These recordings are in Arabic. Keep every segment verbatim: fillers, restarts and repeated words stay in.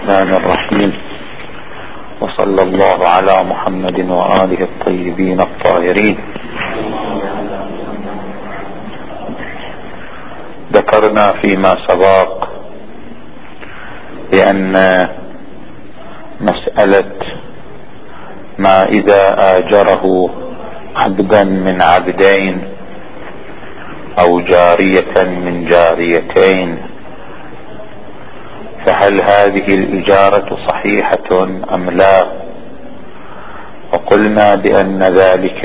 الرحمن الرحيم، وصلى الله على محمد وآله الطيبين الطاهرين. ذكرنا فيما سبق بأن مسألة ما إذا آجره عبدا من عبدين أو جارية من جاريتين، فهل هذه الإجارة صحيحة أم لا؟ وقلنا بأن ذلك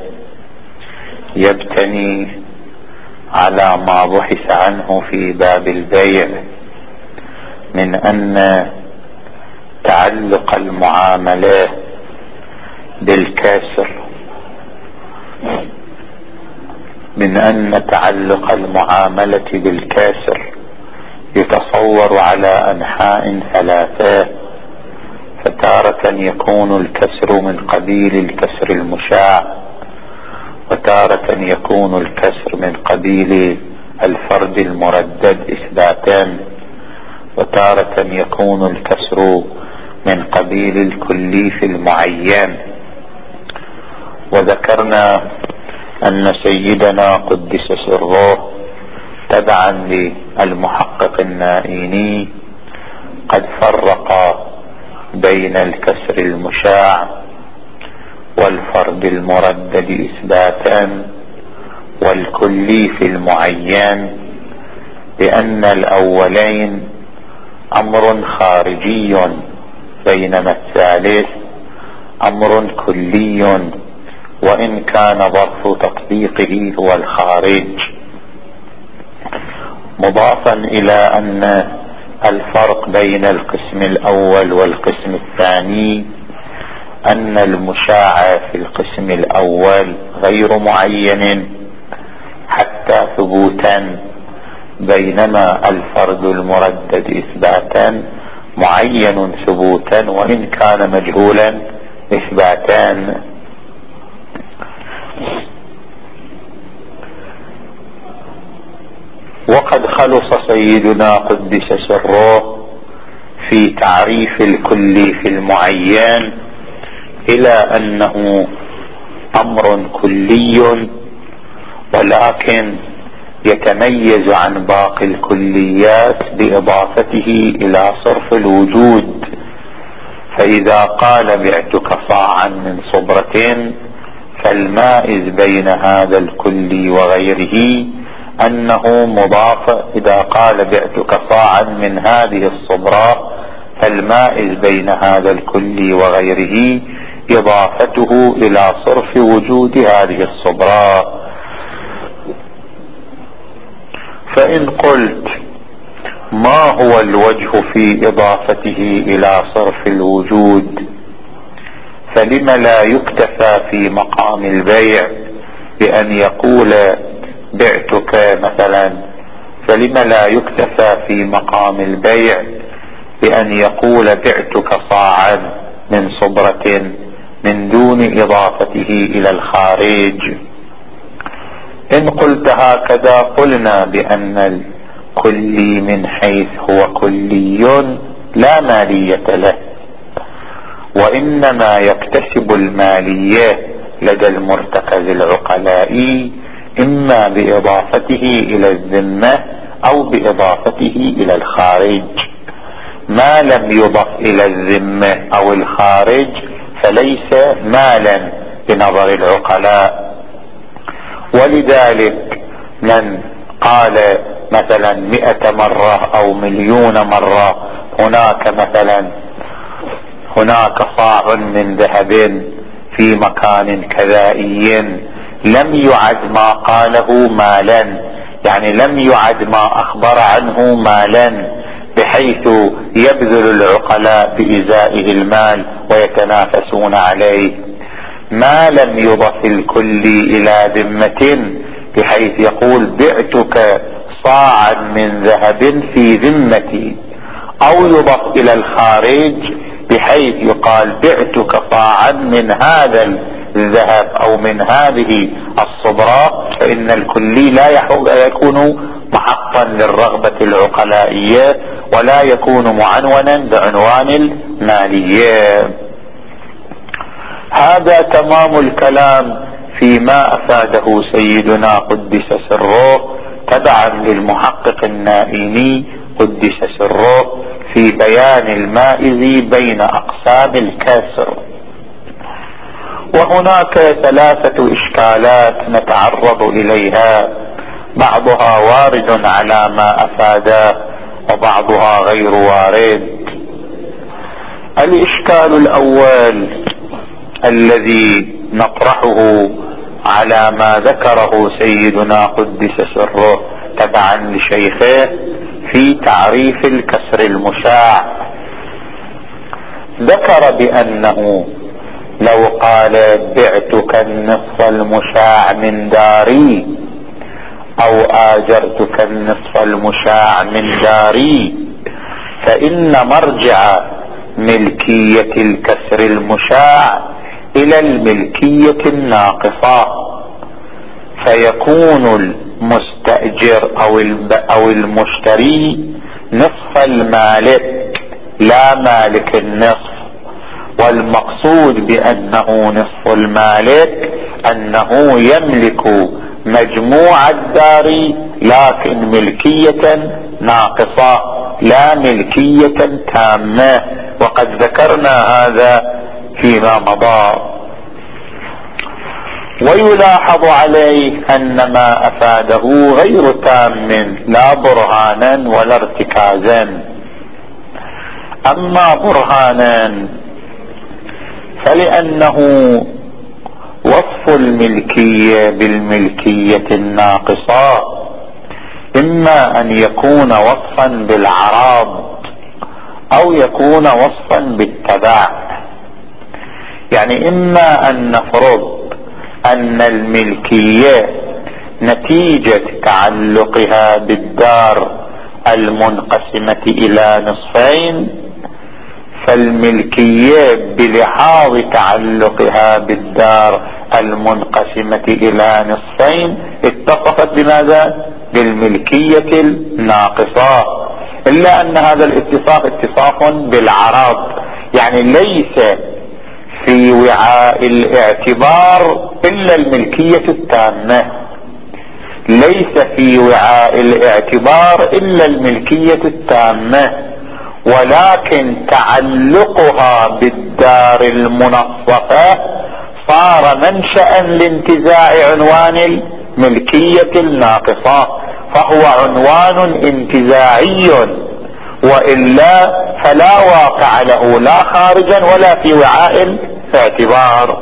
يبتني على ما بحث عنه في باب البيع من أن تعلق المعاملة بالكسر من أن تعلق المعاملة بالكسر يتصور على أنحاء ثلاثة، فتارة يكون الكسر من قبيل الكسر المشاع، وتارة يكون الكسر من قبيل الفرد المردد إثباتا، وتارة يكون الكسر من قبيل الكلي في المعين. وذكرنا أن سيدنا قدس سره تبعا للمحقق النائيني قد فرق بين الكسر المشاع والفرد المردد إثباتا والكلي في المعين، لأن الأولين أمر خارجي بينما الثالث أمر كلي، وإن كان ظرف تطبيقه هو الخارج، مضافا إلى أن الفرق بين القسم الأول والقسم الثاني أن المشاع في القسم الأول غير معين حتى ثبوتا، بينما الفرد المردد إثباتا معين ثبوتا وإن كان مجهولا إثباتا. وقد خلص سيدنا قدس سره في تعريف الكلي في المعين إلى أنه أمر كلي ولكن يتميز عن باقي الكليات بإضافته إلى صرف الوجود. فإذا قال بعتك صاعا من صبرة، فالمائز بين هذا الكلي وغيره أنه مضاف. إذا قال بعتك صاعا من هذه الصبرة، فالمائز بين هذا الكلي وغيره إضافته إلى صرف وجود هذه الصبرة. فإن قلت ما هو الوجه في إضافته إلى صرف الوجود، فلم لا يكتفى في مقام البيع بأن يقول بعتك مثلا، فلم لا يكتفى في مقام البيع بأن يقول بعتك صاعا من صبرة من دون إضافته إلى الخارج؟ إن قلت هكذا قلنا بأن الكلي من حيث هو كلي لا مالية له، وإنما يكتسب المالية لدى المرتكز العقلاء إما بإضافته إلى الذمة أو بإضافته إلى الخارج. ما لم يضف إلى الذمة أو الخارج فليس مالا بنظر العقلاء. ولذلك من قال مثلا مئة مرة أو مليون مرة هناك مثلا هناك صاع من ذهب في مكان كذائي، لم يعد ما قاله مالا، يعني لم يعد ما أخبر عنه مالا بحيث يبذل العقلاء بإزائه المال ويتنافسون عليه. ما لم يضف الكلي إلى ذمة بحيث يقول بعتك صاعا من ذهب في ذمتي، أو يضف إلى الخارج بحيث يقال بعتك صاعا من هذا الذهب أو من هذه الصبرة، فإن الكلي لا يكون محقا للرغبة العقلائية ولا يكون معنونا بعنوان المالية. هذا تمام الكلام فيما أفاده سيدنا قدس سره تبعا للمحقق النائيني قدس سره في بيان المائز بين أقسام الكسر. وهناك ثلاثة إشكالات نتعرض إليها، بعضها وارد على ما أفاده وبعضها غير وارد. الإشكال الأول الذي نطرحه على ما ذكره سيدنا قدس سره تبعا لشيخه في تعريف الكسر المشاع، ذكر بأنه لو قال بعتك النصف المشاع من داري أو آجرتك النصف المشاع من داري، فإن مرجع ملكية الكسر المشاع إلى الملكية الناقصة، فيكون المستأجر أو المشتري نصف المالك لا مالك النصف. والمقصود بأنه نصف المالك أنه يملك مجموع الدار لكن ملكية ناقصة لا ملكية تامة، وقد ذكرنا هذا فيما مضى. ويلاحظ عليه أن ما أفاده غير تام لا برهانا ولا ارتكازا. أما برهانا فلأنه وصف الملكية بالملكية الناقصة إما أن يكون وصفا بالعراض أو يكون وصفا بالتبع. يعني إما أن نفرض أن الملكية نتيجة تعلقها بالدار المنقسمة إلى نصفين، فالملكية بلحاظ تعلقها بالدار المنقسمة إلى نصفين اتصفت بماذا؟ بالملكية الناقصة، إلا أن هذا الاتصاف اتصاف بالعراض، يعني ليس في وعاء الاعتبار إلا الملكية التامة، ليس في وعاء الاعتبار إلا الملكية التامة، ولكن تعلقها بالدار المنصفة صار منشأ لانتزاع عنوان الملكية الناقصة، فهو عنوان انتزاعي، وإلا فلا واقع له لا خارجا ولا في وعاء الاعتبار.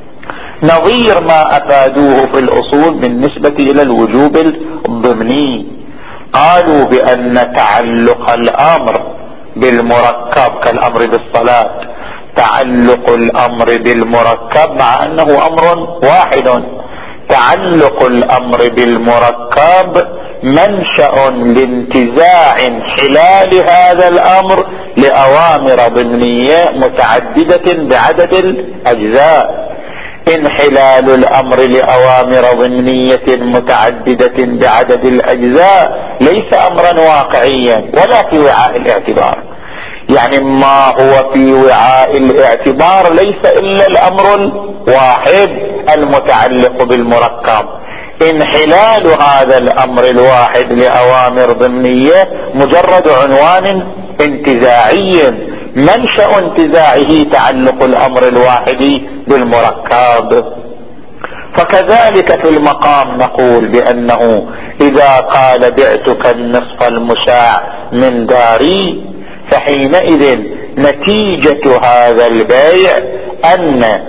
نظير ما أفادوه في الأصول بالنسبة إلى الوجوب الضمني، قالوا بأن تعلق الأمر بالمركب كالأمر بالصلاة، تعلق الأمر بالمركب مع أنه أمر واحد، تعلق الأمر بالمركب منشأ لانتزاع حلال هذا الأمر لأوامر ضمنية متعددة بعدد الأجزاء. انحلال الأمر لأوامر ضمنية متعددة بعدد الأجزاء ليس أمرا واقعيا ولا في وعاء الاعتبار، يعني ما هو في وعاء الاعتبار ليس إلا الأمر الواحد المتعلق بالمركب. انحلال هذا الأمر الواحد لأوامر ضمنية مجرد عنوان انتزاعي منشأ انتزاعه تعلق الأمر الواحد بالمركب. فكذلك في المقام نقول بأنه إذا قال بعتك النصف المشاع من داري، فحينئذ نتيجة هذا البيع أن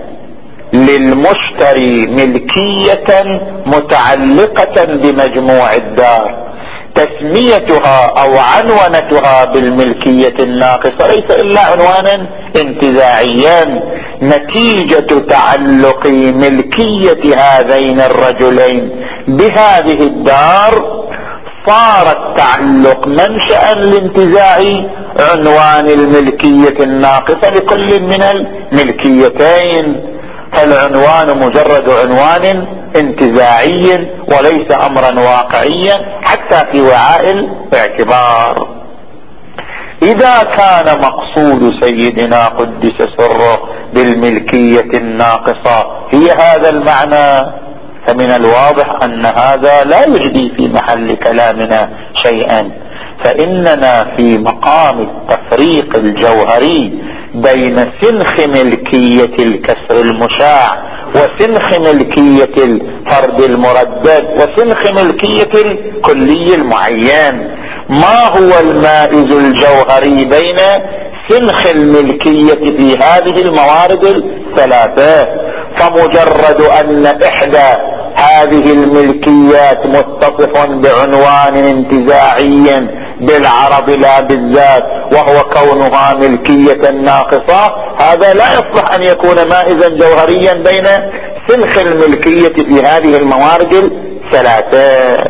للمشتري ملكية متعلقة بمجموع الدار، تسميتها أو عنونتها بالملكية الناقصة ليس إلا عنوانا انتزاعيا. نتيجة تعلق ملكية هذين الرجلين بهذه الدار صار التعلق منشأ لانتزاع عنوان الملكية الناقصة لكل من الملكيتين، فالعنوان مجرد عنوان انتزاعي وليس امرا واقعيا حتى في وعاء الاعتبار. إذا كان مقصود سيدنا قدس سره بالملكية الناقصة هي هذا المعنى، فمن الواضح أن هذا لا يجدي في محل كلامنا شيئا، فإننا في مقام التفريق الجوهري بين سنخ ملكية الكسر المشاع وسنخ ملكية الفرد المردد وسنخ ملكية الكلي المعين. ما هو المائز الجوهري بين سنخ الملكية في هذه الموارد الثلاثة؟ فمجرد أن إحدى هذه الملكيات متصف بعنوان انتزاعي بالعرض لا بالذات وهو كونها ملكية ناقصة، هذا لا يصلح أن يكون مائزا جوهريا بين سنخ الملكية في هذه الموارد الثلاثة.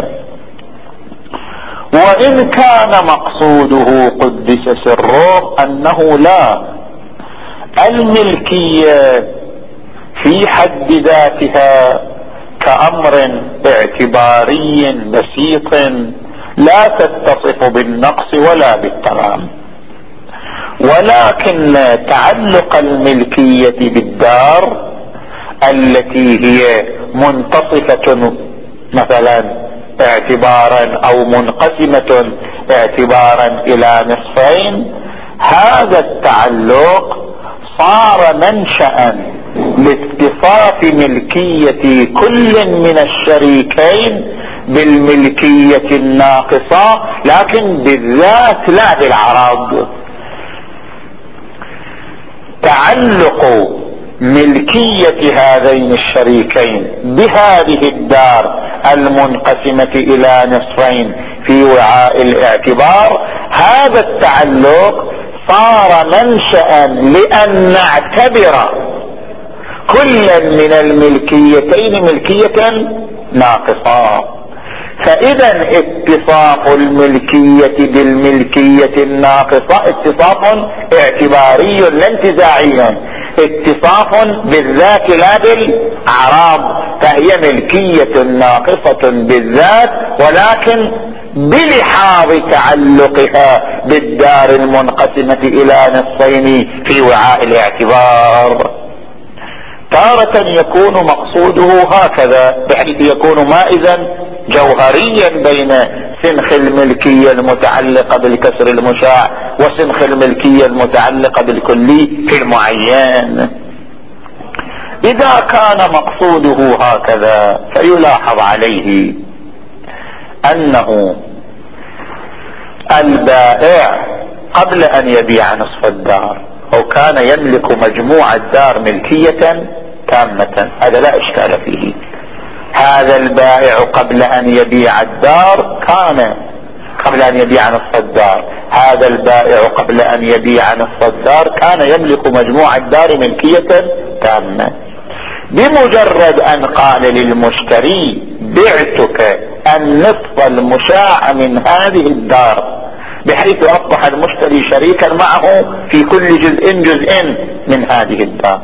وإن كان مقصوده قدس سره أنه لا، الملكية في حد ذاتها كأمر اعتباري بسيط لا تتصف بالنقص ولا بالتمام، ولكن تعلق الملكية بالدار التي هي منتصفة مثلا اعتبارا او منقسمة اعتبارا الى نصفين، هذا التعلق صار منشأ لاتصاف ملكية كل من الشريكين بالملكية الناقصة، لكن بالذات لا بالعرض. تعلق ملكية هذين الشريكين بهذه الدار المنقسمة الى نصفين في وعاء الاعتبار، هذا التعلق صار منشأ لأن نعتبر كل من الملكيتين ملكية ناقصة. فإذا اتصاف الملكية بالملكية الناقصة اتصاف اعتباري لا انتزاعي، اتصاف بالذات لا بالأعراض، فهي ملكية ناقصة بالذات ولكن بلحاظ تعلقها بالدار المنقسمة إلى نصفين في وعاء الاعتبار. تارة يكون مقصوده هكذا بحيث يكون مائزا جوهريا بين سنخ الملكية المتعلقة بالكسر المشاع وسنخ الملكية المتعلقة بالكلي في المعين. إذا كان مقصوده هكذا فيلاحظ عليه أنه البائع قبل أن يبيع نصف الدار أو كان يملك مجموع الدار ملكية تامة، هذا لا إشكال فيه. هذا البائع قبل أن يبيع الدار كان قبل أن يبيع نصف الدار هذا البائع قبل أن يبيع نصف الدار كان يملك مجموع الدار ملكية تامة. بمجرد أن قال للمشتري بعتك النصف المشاع من هذه الدار، بحيث أصبح المشتري شريكا معه في كل جزء جزء من هذه الدار،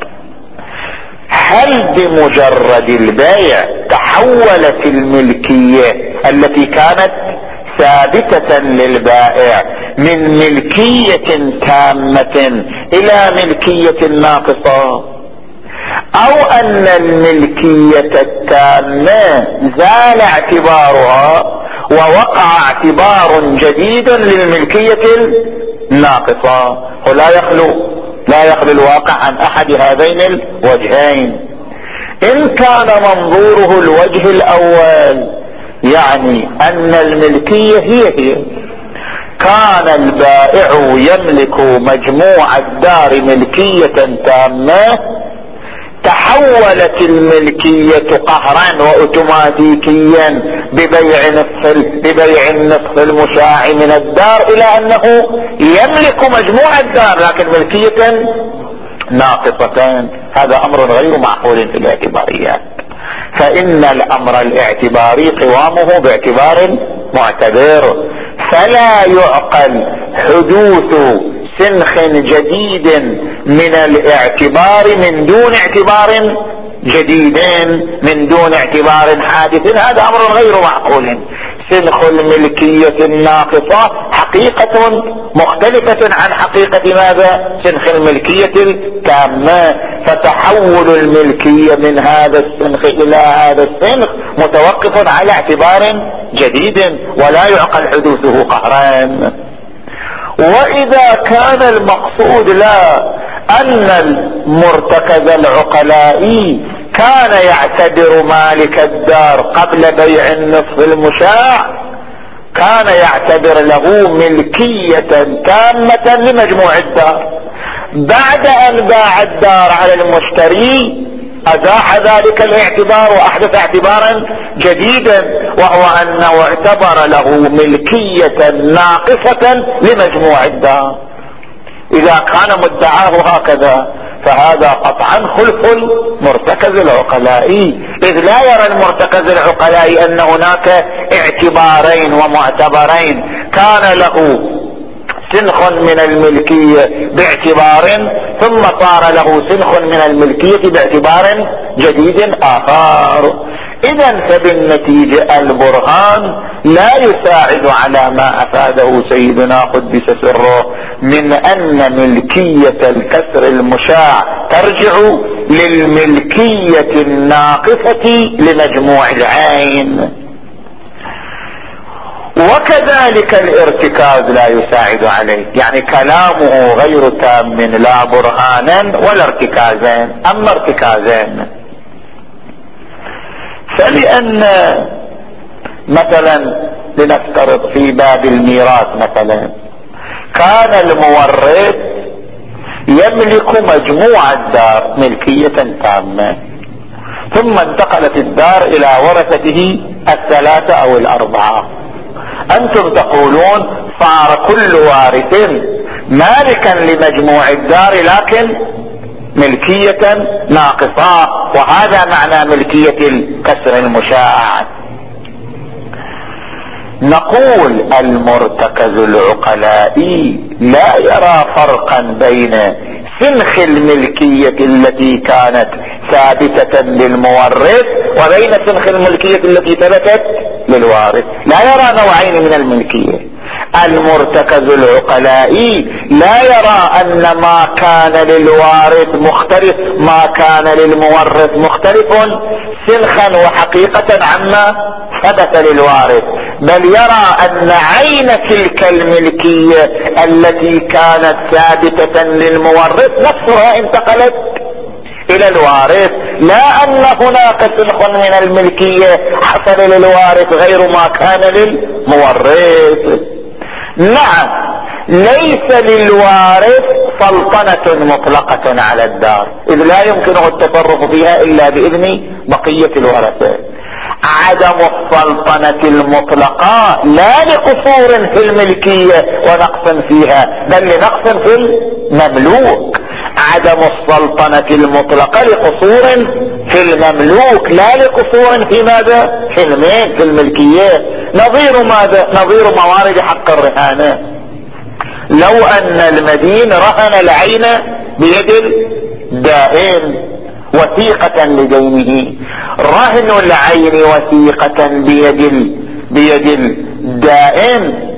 هل بمجرد البيع تحولت الملكية التي كانت ثابتة للبائع من ملكية تامة إلى ملكية ناقصة، أو أن الملكية التامة زال اعتبارها ووقع اعتبار جديد للملكية الناقصة؟ ولا يخلو لا يخلو الواقع عن أحد هذين الوجهين. إن كان منظوره الوجه الأول يعني أن الملكية هي هي، كان البائع يملك مجموع الدار ملكية تامة، تحولت الملكية قهرا وأوتوماتيكيا ببيع نصف ببيع النصف المشاع من الدار إلى أنه يملك مجموع الدار لكن ملكية ناقصتين. هذا أمر غير معقول في الاعتباريات، فإن الأمر الاعتباري قوامه باعتبار معتبر، فلا يعقل حدوث سنخ جديد من الاعتبار من دون اعتبار جديد من دون اعتبار حادث، هذا امر غير معقول. سنخ الملكية الناقصة حقيقة مختلفة عن حقيقة ماذا؟ سنخ الملكية التامة. فتحول الملكية من هذا السنخ الى هذا السنخ متوقف على اعتبار جديد ولا يعقل حدوثه قهرا. واذا كان المقصود لا ان المرتكز العقلائي كان يعتبر مالك الدار قبل بيع النصف المشاع كان يعتبر له ملكية تامة لمجموع الدار، بعد ان باع الدار على المشتري ازاح ذلك الاعتبار واحدث اعتبارا جديدا، وهو انه اعتبر له ملكية ناقصة لمجموع الدار. اذا كان مدعاه هكذا فهذا قطعا خلف المرتكز العقلائي، اذ لا يرى المرتكز العقلائي ان هناك اعتبارين ومعتبرين، كان له سنخ من الملكية باعتبار ثم صار له سنخ من الملكية باعتبار جديد آخر. اذا فبالنتيجة البرهان لا يساعد على ما افاده سيدنا قدس سره من ان ملكية الكسر المشاع ترجع للملكية الناقصة لمجموع العين. وكذلك الارتكاز لا يساعد عليه، يعني كلامه غير تام لا برهانا ولا ارتكازين. اما ارتكازين فلان مثلا لنفترض في باب الميراث مثلا كان المورث يملك مجموع الدار ملكية تامة، ثم انتقلت الدار الى ورثته الثلاثة او الاربعة، انتم تقولون صار كل وارث مالكا لمجموع الدار لكن ملكية ناقصة، وهذا معنى ملكية الكسر المشاع. نقول المرتكز العقلائي لا يرى فرقا بين سنخ الملكية التي كانت ثابتة للمورث وبين سنخ الملكية التي ثبتت للوارث، لا يرى نوعين من الملكية. المرتكز العقلائي لا يرى ان ما كان للوارث مختلف ما كان للمورث مختلف سنخا وحقيقة عما ثبت للوارث، بل يرى ان عين تلك الملكية التي كانت ثابتة للمورث نفسها انتقلت الى الوارث، لا ان هناك سنخ من الملكية حصل للوارث غير ما كان للمورث. نعم ليس للوارث سلطنة مطلقة على الدار، اذ لا يمكنه التصرف فيها الا باذن بقية الورثة. عدم السلطنة المطلقة لا لقصور في الملكية ونقص فيها، بل لنقص في المملوك. عدم السلطنة المطلقة لقصور في المملوك لا لقصور في ماذا؟ في المال في الملكية. نظير ماذا؟ نظير موارد حق الرهانة. لو ان المدين رهن العين بيد الدائن وثيقة لدينه، رهن العين وثيقة بيد بيد الدائن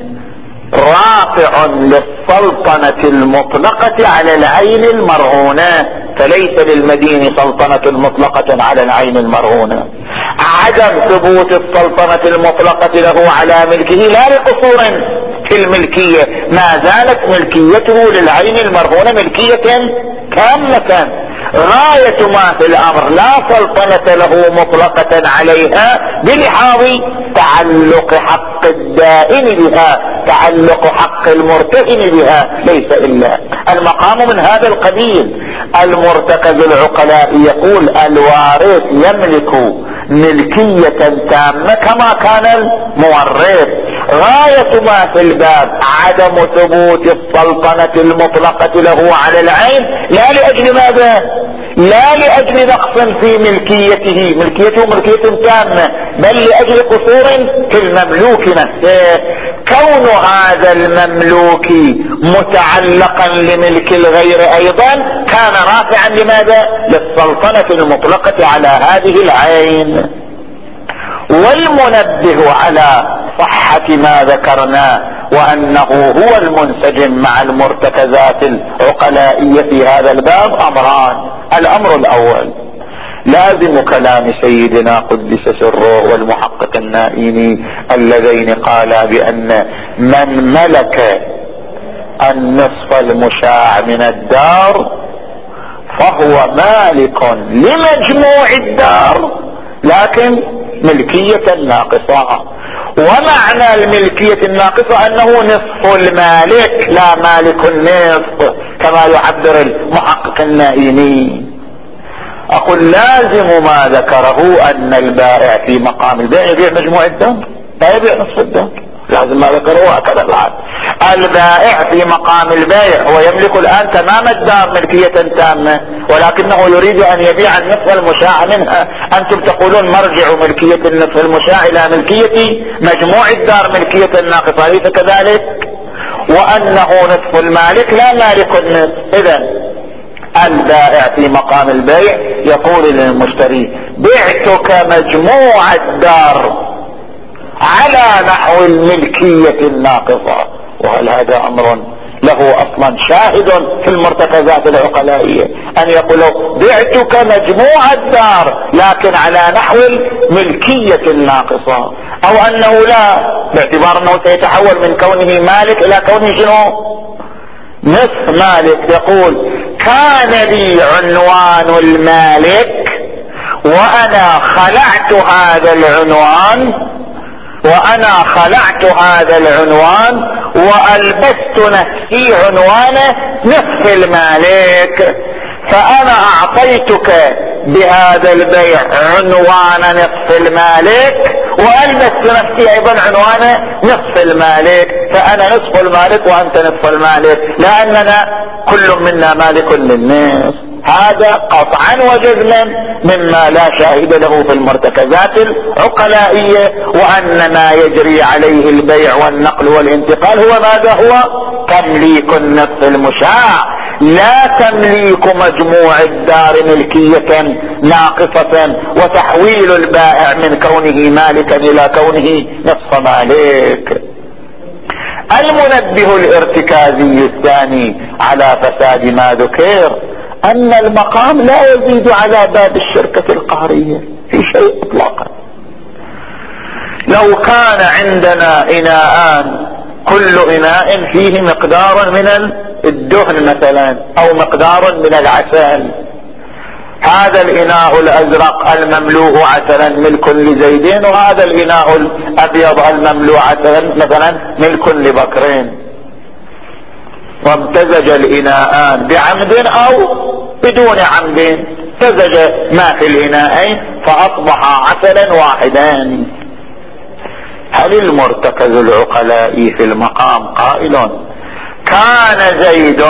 رافع للسلطنة المطلقة على العين المرهونة، فليس للمدين سلطنة مطلقة على العين المرهونة. عدم ثبوت السلطنة المطلقة له على ملكه لا لقصور في الملكية، ما زالت ملكيته للعين المرهونة ملكية تامة. غاية ما في الامر لا سلطنة له مطلقة عليها بلحاظ تعلق حق الدائن بها، تعلق حق المرتهن بها، ليس الا المقام من هذا القبيل. المرتكز العقلاء يقول الوارث يملك ملكية تامة كما كان المورث. غاية ما في الباب عدم ثبوت السلطنة المطلقة له على العين، لا لأجل ماذا؟ لا لأجل نقص في ملكيته، ملكيته ملكية تامة، بل لأجل قصور في المملوك نفسه. كون هذا المملوك متعلقا لملك الغير ايضا كان رافعا لماذا؟ للسلطنة المطلقة على هذه العين. والمنبه على صحة ما ذكرنا وأنه هو المنسجم مع المرتكزات العقلائية في هذا الباب أمران. الأمر الأول لازم كلام سيدنا قدس سره والمحقق النائيني اللذين قالا بأن من ملك النصف المشاع من الدار فهو مالك لمجموع الدار لكن ملكية ناقصة. ومعنى الملكية الناقصة أنه نصف المالك لا مالك النصف كما يعبر المحقق النائيني. أقول لازم ما ذكره أن البائع في مقام البيع يبيع مجموع الدار لا يبيع نصف الدار، لازم ما ذكره هكذا. الآن البائع في مقام البيع هو يملك الآن تمام الدار ملكية تامة، ولكنه يريد أن يبيع النصف المشاع منها. أنتم تقولون مرجع ملكية النصف المشاع إلى ملكية مجموع الدار ملكية ناقصة، أليس كذلك؟ وأنه نصف المالك لا مالك النصف. إذن البائع في مقام البيع يقول للمشتري بعتك مجموع الدار على نحو الملكية الناقصة. وهل هذا أمر له أصلا شاهد في المرتكزات العقلائية أن يقولوا بعتك مجموع الدار لكن على نحو الملكية الناقصة، أو أنه لا، باعتبار أنه سيتحول من كونه مالك إلى كونه شنو؟ نصف مالك. يقول كان لي عنوان المالك وأنا خلعت هذا العنوان وأنا خلعت هذا العنوان وألبست نفسي عنوان نصف المالك، فأنا أعطيتك بهذا البيع عنوان نصف المالك وألبست نفسي أيضا عنوان نصف المالك، فأنا نصف المالك وأنت نصف المالك لأننا كل منا مالك للنصف. هذا قطعا وجزما مما لا شاهد له في المرتكزات العقلائية، وأن ما يجري عليه البيع والنقل والانتقال هو ماذا؟ هو تمليك النصف المشاع لا تمليك مجموع الدار ملكية ناقصة وتحويل البائع من كونه مالكا إلى كونه نصف مالك. المنبه الارتكازي الثاني على فساد ما ذكر أن المقام لا يزيد على باب الشركة القهرية في شيء إطلاقا. لو كان عندنا إناءان كل إناء فيه مقدار من الدهن مثلا أو مقدار من العسل، هذا الإناء الأزرق المملوء عسلا ملك لزيدين، وهذا الإناء الأبيض المملوء عسلا مثلا ملك لبكرين، وامتزج الإناءان بعمد أو بدون عمد، امتزج ما في الإناءين فأصبح عسلا واحدان. هل المرتكز العقلائي في المقام قائل كان زيد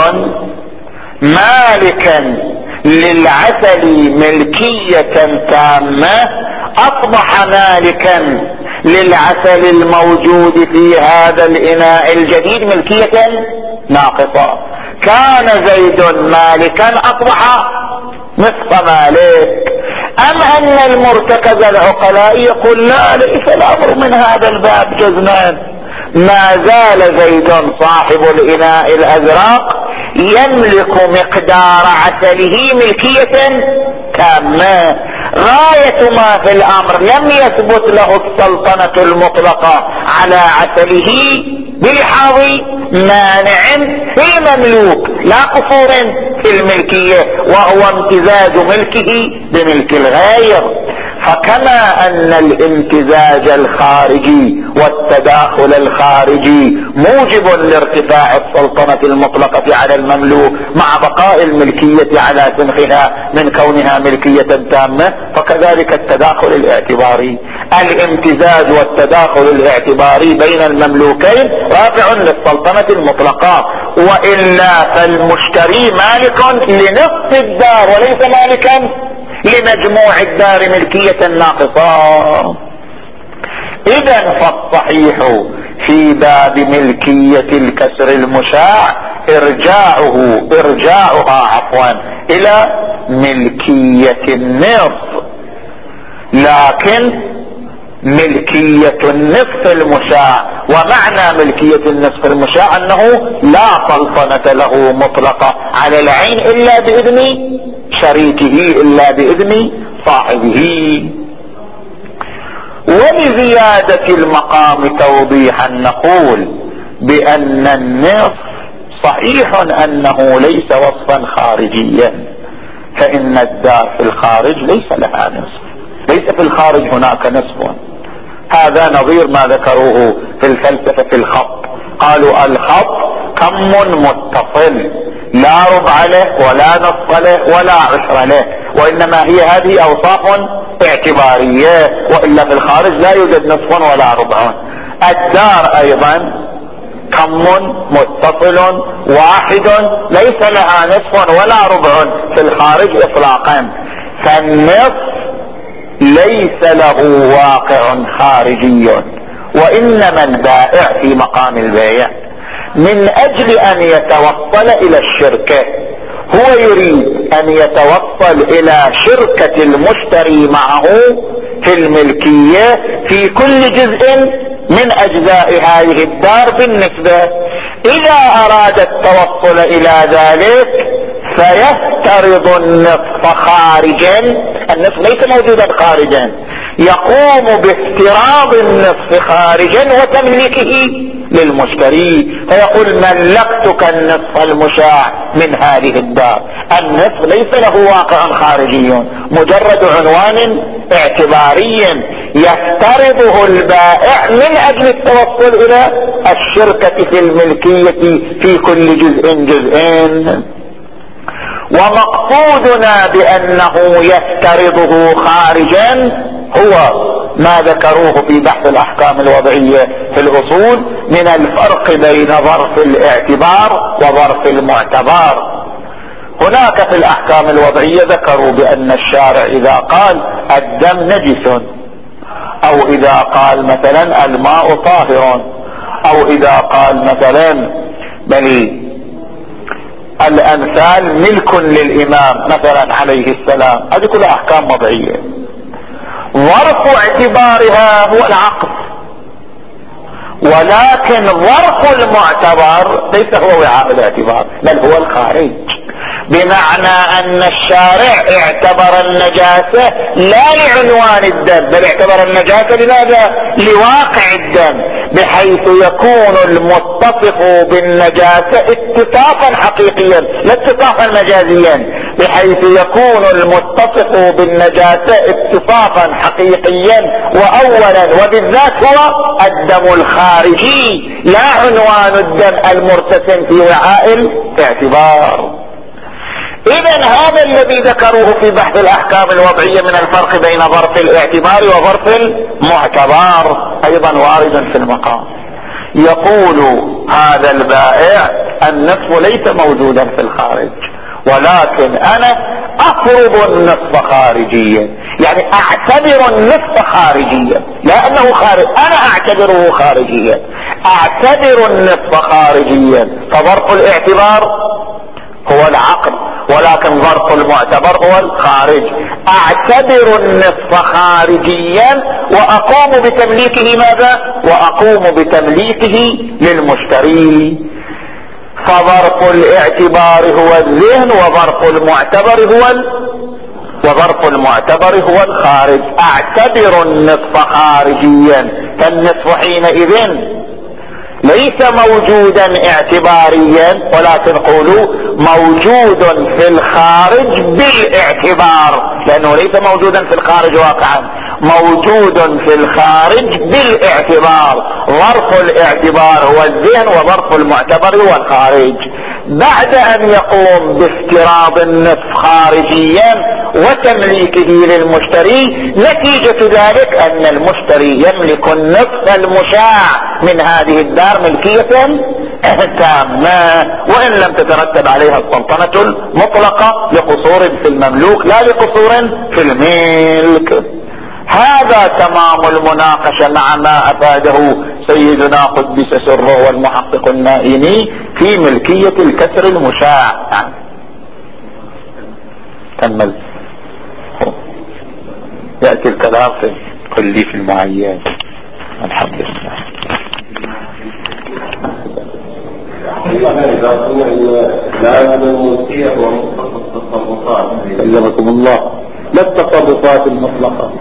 مالكا للعسل ملكية تامة أصبح مالكا للعسل الموجود في هذا الإناء الجديد ملكية ناقصة؟ كان زيد مالكا أصبح نصف مالك. أم أن المرتكز العقلائي يقول لا، ليس الأمر من هذا الباب جزمان، ما زال زيد صاحب الإناء الأزرق يملك مقدار عسله ملكية تامة. غاية ما في الأمر لم يثبت له السلطنة المطلقة على عسله بلحاظ مانع في مملوك لا قصور في الملكية، وهو امتزاج ملكه بملك الغير. فكما أن الامتزاج الخارجي والتداخل الخارجي موجب لارتفاع السلطنة المطلقة على المملوك مع بقاء الملكية على سنخها من كونها ملكية تامة، فكذلك التداخل الاعتباري. الامتزاج والتداخل الاعتباري بين المملوكين رافع للسلطنة المطلقة، وإلا فالمشتري مالك لنصف الدار وليس مالكا لمجموع الدار ملكية ناقصة. إذن فالصحيح في باب ملكية الكسر المشاع ارجاعه ارجاعها عفوا إلى ملكية النصف، لكن ملكية النصف المشاع. ومعنى ملكية النصف المشاع أنه لا سلطنة له مطلقة على العين إلا بإذن شريكه، إلا بإذن صاحبه. ولزيادة المقام توضيحا نقول بأن النصف صحيح أنه ليس وصفا خارجيا، فإن الدار في الخارج ليس لها نصف، ليس في الخارج هناك نصف. هذا نظير ما ذكروه في الفلسفة في الخط، قالوا الخط كم متصل لا ربع له ولا نصف له ولا عشر له، وإنما هي هذه أوصاف اعتبارية، وإلا في الخارج لا يوجد نصف ولا ربع. الدار أيضا كم متصل واحد ليس لها نصف ولا ربع في الخارج إطلاقا، فالنصف ليس له واقع خارجي. وإنما البائع في مقام البيع من أجل أن يتوصل إلى الشركة، هو يريد أن يتوصل إلى شركة المشتري معه في الملكية في كل جزء من أجزاء هذه الدار بالنسبة. إذا أراد التوصل إلى ذلك فيفترض النصف خارجا، النصف ليس موجودا خارجا، يقوم بافتراض النصف خارجا وتمليكه للمشتري، فيقول ملكتك النصف المشاع من هذه الدار. النصف ليس له واقع خارجي، مجرد عنوان اعتباري يفترضه البائع من اجل التوصل الى الشركة في الملكية في كل جزء جزءين. ومقصودنا بأنه يفترضه خارجا هو ما ذكروه في بحث الأحكام الوضعية في الأصول من الفرق بين ظرف الاعتبار وظرف المعتبر. هناك في الأحكام الوضعية ذكروا بأن الشارع إذا قال الدم نجس، أو إذا قال مثلا الماء طاهر، أو إذا قال مثلا بل الأمثال ملك للإمام مثلا عليه السلام، هذه كلها أحكام وضعية. ظرف اعتبارها هو العقد، ولكن ظرف المعتبر ليس هو وعاء الاعتبار بل هو الخارج، بمعنى أن الشارع اعتبر النجاسة لا لعنوان الدم، بل اعتبر النجاسة لماذا؟ لواقع الدم، بحيث يكون المتصف بالنجاسة اتصافا حقيقيا لا اتصافا مجازيا، بحيث يكون المتصف بالنجاسة اتصافا حقيقيا وأولا وبالذات هو الدم الخارجي لا عنوان الدم المرتسم في وعاء الاعتبار. إذن هذا الذي ذكروه في بحث الأحكام الوضعية من الفرق بين ظرف الاعتبار وظرف المعتبر أيضا وارد في المقام. يقول هذا البائع النصف ليس موجودا في الخارج، ولكن أنا أفرض النصف خارجيا، يعني أعتبر النصف خارجيا، لا أنه خارج، أنا أعتبره خارجيا، أعتبر النصف خارجيا، فظرف الاعتبار هو العقد، ولكن ظرف المعتبر هو الخارج. اعتبر النصف خارجيا واقوم بتمليكه ماذا؟ واقوم بتمليكه للمشتري. فظرف الاعتبار هو الذهن، وظرف المعتبر هو ال... وظرف المعتبر هو الخارج. اعتبر النصف خارجيا، فالنصف حينئذ ليس موجودا اعتباريا، ولكن قولوا موجود في الخارج بالاعتبار، لانه ليس موجودا في الخارج واقعا، موجود في الخارج بالاعتبار. ظرف الاعتبار هو الذهن وظرف المعتبر هو الخارج. بعد ان يقوم بافتراض النصف خارجيا وتمليكه للمشتري، نتيجة ذلك ان المشتري يملك النصف المشاع من هذه الدار ملكية تامة، وان لم تترتب عليها السلطنة المطلقة لقصور في المملوك لا لقصور في الملك. هذا تمام المناقشة مع ما افاده سيدنا قدس سره والمحقق النائمي في ملكية الكسر المشاع. كمل، يأتي الكلام في الكلي في المعين. الحمد لله. لازم الملكية هو مطلق التصرفات. سلمكم الله. لا التصرفات المطلقة،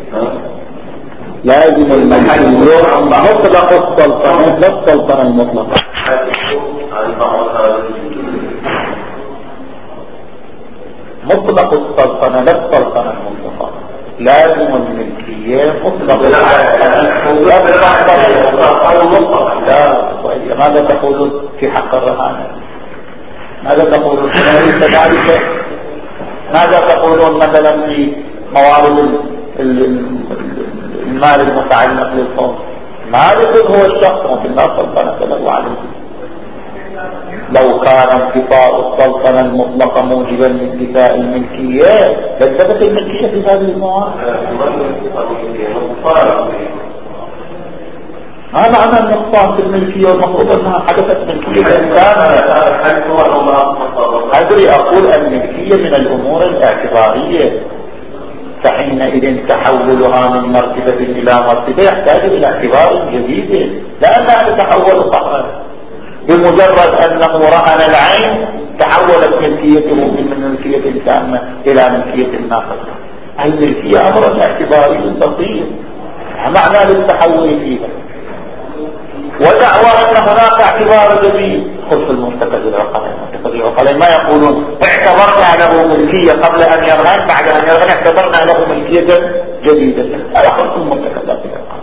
لازم الملكية مطلق السلطنة، لا السلطنة المطلقة. مطلق السلطنة لا السلطنة المطلقة. لازم الملكية مطلق لا. ماذا تقولون في حق الرهانة؟ ماذا تقولون في ذلك؟ ماذا تقولون مثلا في موارد المال المتعلق للقوم؟ مالك هو الشخص لكن لا سلطنة له عليه. لو كان انتفاء السلطنة المطلقة موجبا لانتفاء الملكية لثبت الملكية في هذه الموارد. ما معنى النقصان في الملكية والمفروض انها حدثت ملكية الانسان؟ ادري اقول الملكية من الامور الاعتبارية، فحينئذ تحولها من مرتبة الى مرتبة يحتاج الى اعتبار جديد، لانها تتحول فقط بمجرد انه رهن العين تحولت ملكيته من ملكية تامة الى ملكية ناقصة. الملكية امر اعتباري بسيط معنى للتحول فيها، ودعوى ان هناك اعتبار جديد خلف المرتكز العقلين. المرتكز العقلين ما يقولون اعتبرنا له ملكية قبل ان يرهن، بعد ان يرهن اعتبرنا له ملكية جديدة. هذا خلف المرتكز